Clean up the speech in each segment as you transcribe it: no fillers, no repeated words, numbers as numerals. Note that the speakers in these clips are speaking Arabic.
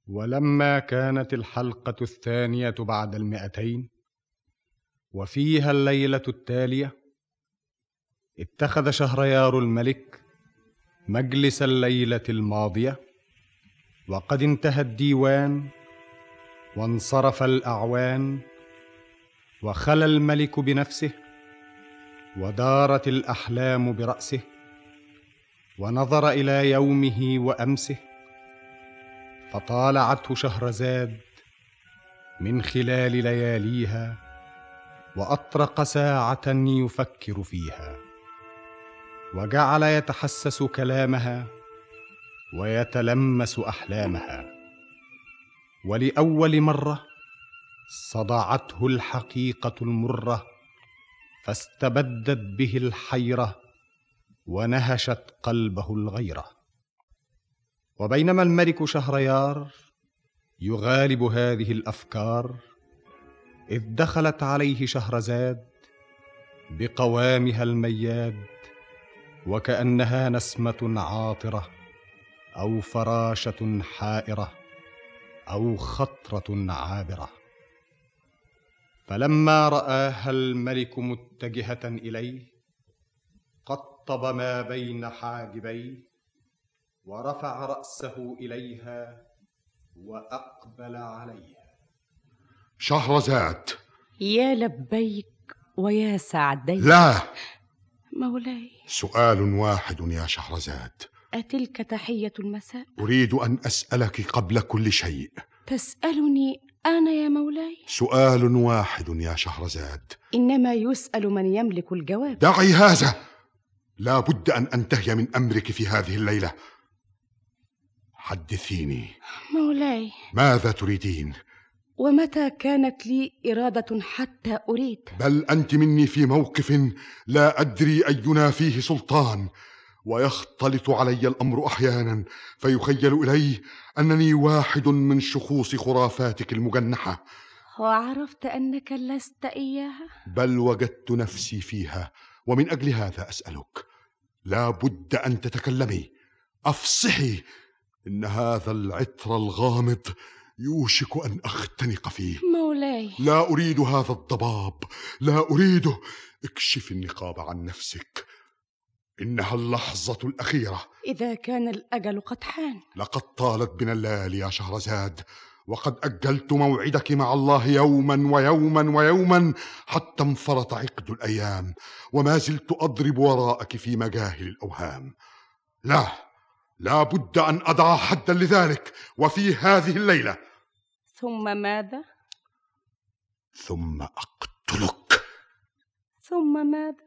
ولما كانت الحلقة 2 بعد 200 وفيها الليلة التالية، اتخذ شهريار الملك مجلس الليلة الماضية، وقد انتهى الديوان وانصرف الأعوان، وخلى الملك بنفسه، ودارت الأحلام برأسه، ونظر إلى يومه وأمسه، فطالعته شهرزاد من خلال لياليها، وأطرق ساعة يفكر فيها، وجعل يتحسس كلامها ويتلمس أحلامها. ولأول مرة صدعته الحقيقة المرة، فاستبدت به الحيرة ونهشت قلبه الغيرة. وبينما الملك شهريار يغالب هذه الأفكار، إذ دخلت عليه شهرزاد بقوامها المياد، وكأنها نسمة عاطرة أو فراشة حائرة أو خطرة عابرة. فلما رآها الملك متجهة إليه، قطب ما بين حاجبيه، ورفع رأسه إليها وأقبل عليها. شهرزاد. يا لبيك ويا سعديك. لا مولاي، سؤال واحد يا شهرزاد. أتلك تحية المساء؟ أريد أن أسألك قبل كل شيء. تسألني أنا يا مولاي؟ سؤال واحد يا شهرزاد. إنما يسأل من يملك الجواب. دعي هذا، لا بد أن أنتهي من أمرك في هذه الليلة. حدثيني مولاي. ماذا تريدين؟ ومتى كانت لي إرادة حتى أريد؟ بل أنت مني في موقف لا أدري أينا فيه سلطان، ويختلط علي الأمر أحيانا، فيخيل إلي أنني واحد من شخوص خرافاتك المجنحة. وعرفت أنك لست إياها؟ بل وجدت نفسي فيها، ومن أجل هذا أسألك، لا بد أن تتكلمي، أفصحي. إن هذا العطر الغامض يوشك أن أختنق فيه. مولاي، لا أريد هذا الضباب، لا أريده. اكشف النقاب عن نفسك، إنها اللحظة الأخيرة. إذا كان الأجل قد حان. لقد طالت بنا الليالي يا شهرزاد، وقد أجلت موعدك مع الله يوما ويوما ويوما، حتى انفرط عقد الأيام، وما زلت أضرب وراءك في مجاهل الأوهام. لا بد أن أضع حدا لذلك، وفي هذه الليلة. ثم ماذا؟ ثم أقتلك. ثم ماذا؟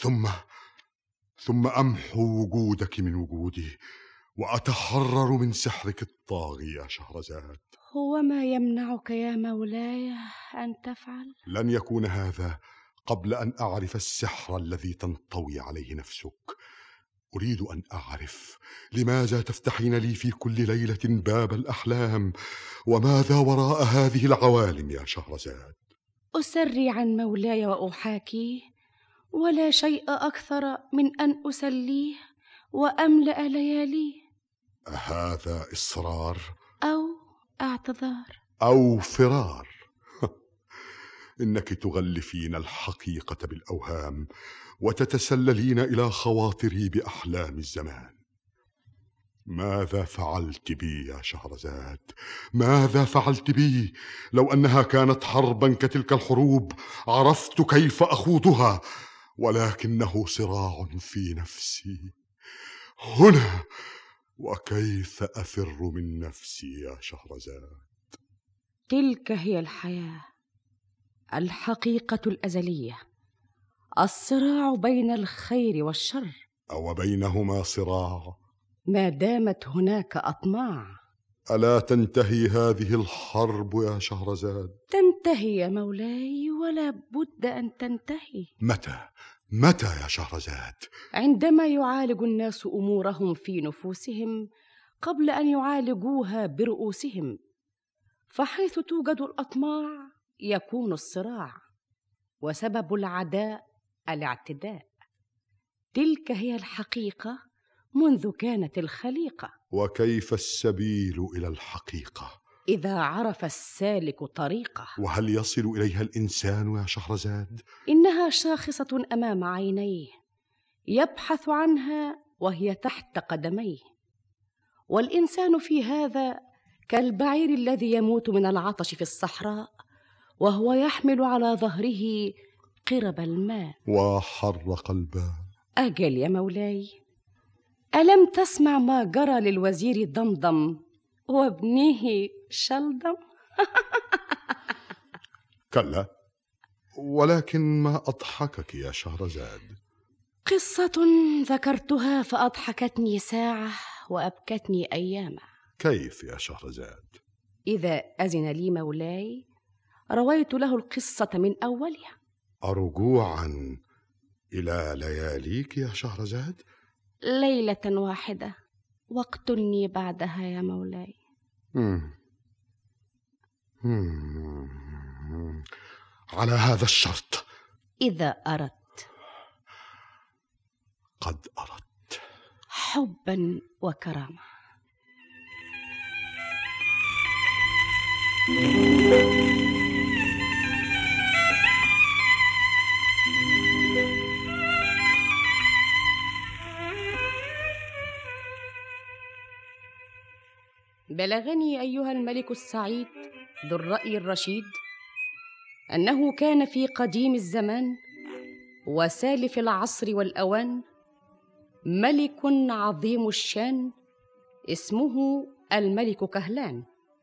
ثم أمحو وجودك من وجودي، وأتحرر من سحرك الطاغي يا شهرزاد. هو ما يمنعك يا مولاي أن تفعل؟ لن يكون هذا قبل أن أعرف السحر الذي تنطوي عليه نفسك. أريد أن أعرف لماذا تفتحين لي في كل ليلة باب الأحلام، وماذا وراء هذه العوالم يا شهرزاد؟ أسري عن مولاي وأحاكيه، ولا شيء أكثر من أن أسليه وأملأ لياليه. هذا إصرار أو اعتذار أو فرار؟ إنك تغلفين الحقيقة بالأوهام، وتتسللين إلى خواطري بأحلام الزمان. ماذا فعلت بي يا شهرزاد؟ ماذا فعلت بي؟ لو أنها كانت حربا كتلك الحروب عرفت كيف أخوضها، ولكنه صراع في نفسي هنا. وكيف أفر من نفسي يا شهرزاد؟ تلك هي الحياة، الحقيقة الأزلية، الصراع بين الخير والشر. أو بينهما صراع ما دامت هناك أطماع. ألا تنتهي هذه الحرب يا شهرزاد؟ تنتهي يا مولاي، ولا بد أن تنتهي. متى يا شهرزاد؟ عندما يعالج الناس أمورهم في نفوسهم قبل أن يعالجوها برؤوسهم، فحيث توجد الأطماع يكون الصراع، وسبب العداء الاعتداء. تلك هي الحقيقة منذ كانت الخليقة. وكيف السبيل إلى الحقيقة؟ إذا عرف السالك طريقه. وهل يصل إليها الإنسان يا شهرزاد؟ إنها شاخصة أمام عينيه، يبحث عنها وهي تحت قدميه. والإنسان في هذا كالبعير الذي يموت من العطش في الصحراء وهو يحمل على ظهره قرب الماء. وحر قلبه. أجل يا مولاي، ألم تسمع ما جرى للوزير ضمضم وابنه شلدم؟ كلا، ولكن ما أضحكك يا شهرزاد؟ قصة ذكرتها فأضحكتني ساعة وأبكتني أياما. كيف يا شهرزاد؟ إذا أذن لي مولاي رويت له القصة من أولها. أرجوعا إلى لياليك يا شهرزاد؟ ليلة واحدة واقتلني بعدها يا مولاي. على هذا الشرط. إذا أردت. قد أردت. حبا وكرامة. بلغني أيها الملك السعيد ذو الرأي الرشيد أنه كان في قديم الزمان وسالف العصر والأوان ملك عظيم الشان اسمه الملك كهلان.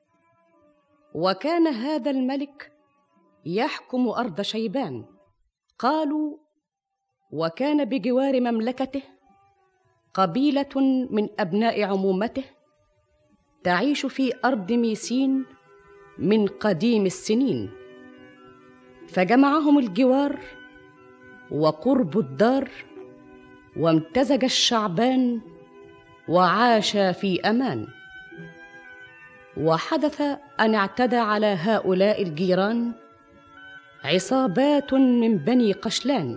وكان هذا الملك يحكم أرض شيبان. قالوا وكان بجوار مملكته قبيلة من أبناء عمومته تعيش في أرض ميسين من قديم السنين، فجمعهم الجوار وقرب الدار وامتزج الشعبان وعاش في أمان. وحدث أن اعتدى على هؤلاء الجيران عصابات من بني قشلان،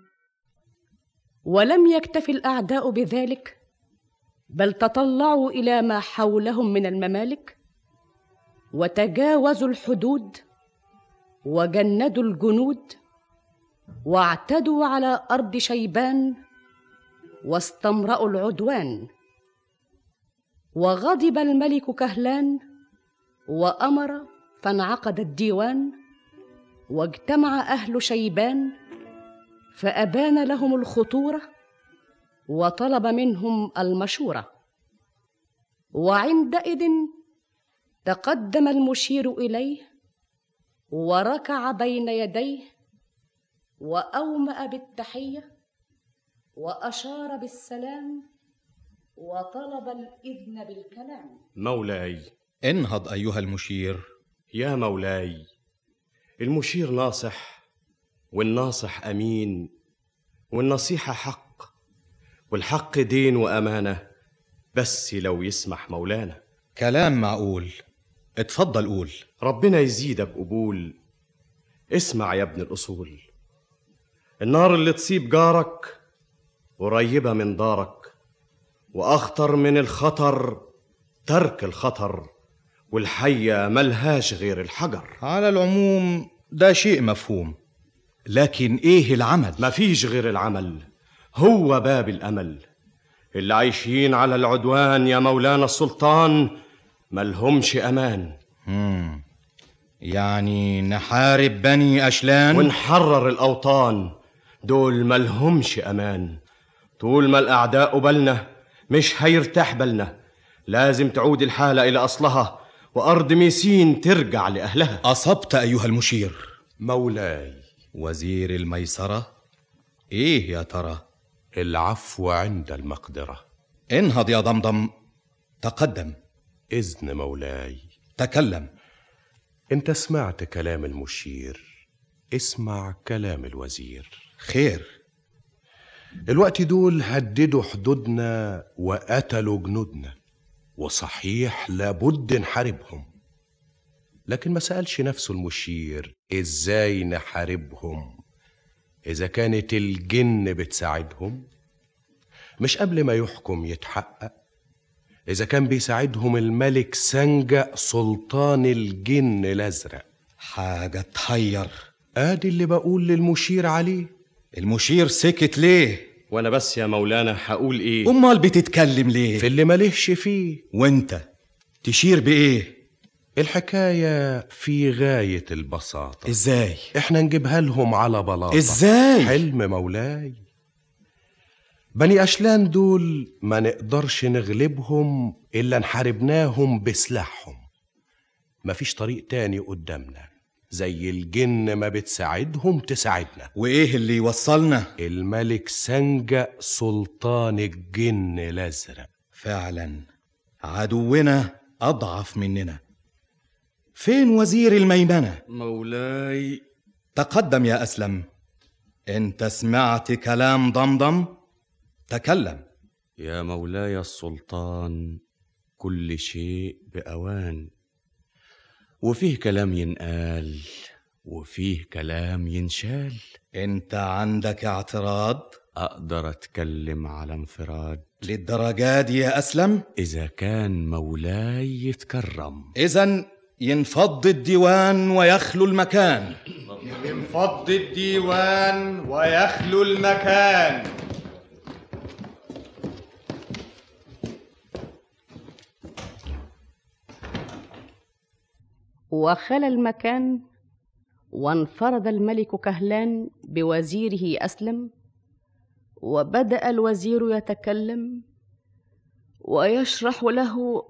ولم يكتف الأعداء بذلك بل تطلعوا إلى ما حولهم من الممالك وتجاوزوا الحدود وجندوا الجنود واعتدوا على أرض شيبان واستمرأوا العدوان. وغضب الملك كهلان وأمر فانعقد الديوان، واجتمع أهل شيبان فأبان لهم الخطورة وطلب منهم المشورة. وعندئذ تقدم المشير إليه وركع بين يديه وأومأ بالتحية وأشار بالسلام وطلب الإذن بالكلام. مولاي. انهض أيها المشير. يا مولاي، المشير ناصح، والناصح أمين، والنصيحة حق، والحق دين وأمانة، بس لو يسمح مولانا. كلام معقول، اتفضل قول. ربنا يزيدك قبول. اسمع يا ابن الأصول، النار اللي تصيب جارك قريبة من دارك، وأخطر من الخطر ترك الخطر، والحية ملهاش غير الحجر. على العموم ده شيء مفهوم، لكن ايه العمل؟ مفيش غير العمل، هو باب الأمل. اللي عايشين على العدوان يا مولانا السلطان ملهمش أمان. يعني نحارب بني أشلان ونحرر الأوطان، دول ملهمش أمان. طول ما الأعداء بالنا مش هيرتاح بالنا، لازم تعود الحالة إلى أصلها وأرض ميسين ترجع لأهلها. أصبت أيها المشير. مولاي. وزير الميسرة، إيه يا ترى؟ العفو عند المقدرة. انهض يا ضمضم، تقدم. إذن مولاي. تكلم. انت سمعت كلام المشير، اسمع كلام الوزير. خير. الوقت دول هددوا حدودنا وقتلوا جنودنا، وصحيح لابد نحاربهم، لكن ما سألش نفسه المشير ازاي نحاربهم اذا كانت الجن بتساعدهم. مش قبل ما يحكم يتحقق إذا كان بيساعدهم الملك سنجة سلطان الجن الأزرق. حاجة تحير. آدي اللي بقول للمشير عليه. المشير سكت ليه؟ وانا بس يا مولانا هقول ايه؟ امال بتتكلم ليه؟ في اللي مالهش فيه. وانت تشير بايه؟ الحكاية في غاية البساطة. ازاي؟ احنا نجيبها لهم على بلاطة. ازاي؟ حلم مولاي. بني أشلان دول ما نقدرش نغلبهم إلا نحاربناهم بسلاحهم. مفيش طريق تاني قدامنا. زي الجن ما بتساعدهم تساعدنا. وايه اللي يوصلنا؟ الملك سنجة سلطان الجن الأزرق. فعلا عدونا أضعف مننا. فين وزير الميمنة؟ مولاي. تقدم يا أسلم. انت سمعت كلام ضمضم؟ تكلم. يا مولاي السلطان، كل شيء بأوان، وفيه كلام ينقال وفيه كلام ينشال. انت عندك اعتراض؟ أقدر أتكلم على انفراد. للدرجة دي يا أسلم؟ إذا كان مولاي يتكرم. إذن ينفض الديوان ويخلو المكان. ينفض الديوان ويخلو المكان. وخلى المكان، وانفرد الملك كهلان بوزيره أسلم، وبدأ الوزير يتكلم ويشرح له: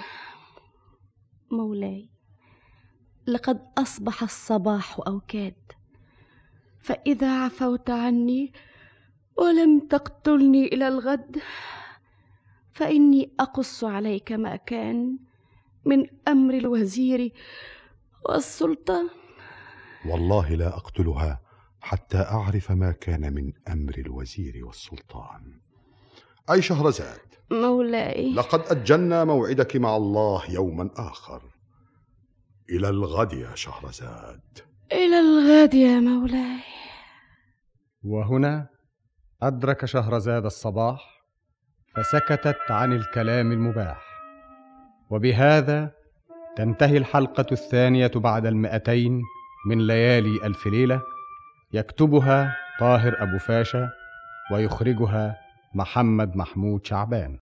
مولاي، لقد أصبح الصباح أوكاد، فإذا عفوت عني ولم تقتلني إلى الغد فإني أقص عليك ما كان من أمر الوزير والسلطان. والله لا أقتلها حتى أعرف ما كان من أمر الوزير والسلطان. أي شهرزاد، مولاي، لقد أجلنا موعدك مع الله يوما آخر. إلى الغد يا شهرزاد. إلى الغد يا مولاي. وهنا أدرك شهرزاد الصباح، فسكتت عن الكلام المباح. وبهذا تنتهي الحلقة 2 بعد 200 من ليالي ألف ليلة، يكتبها طاهر أبو فاشا ويخرجها محمد محمود شعبان.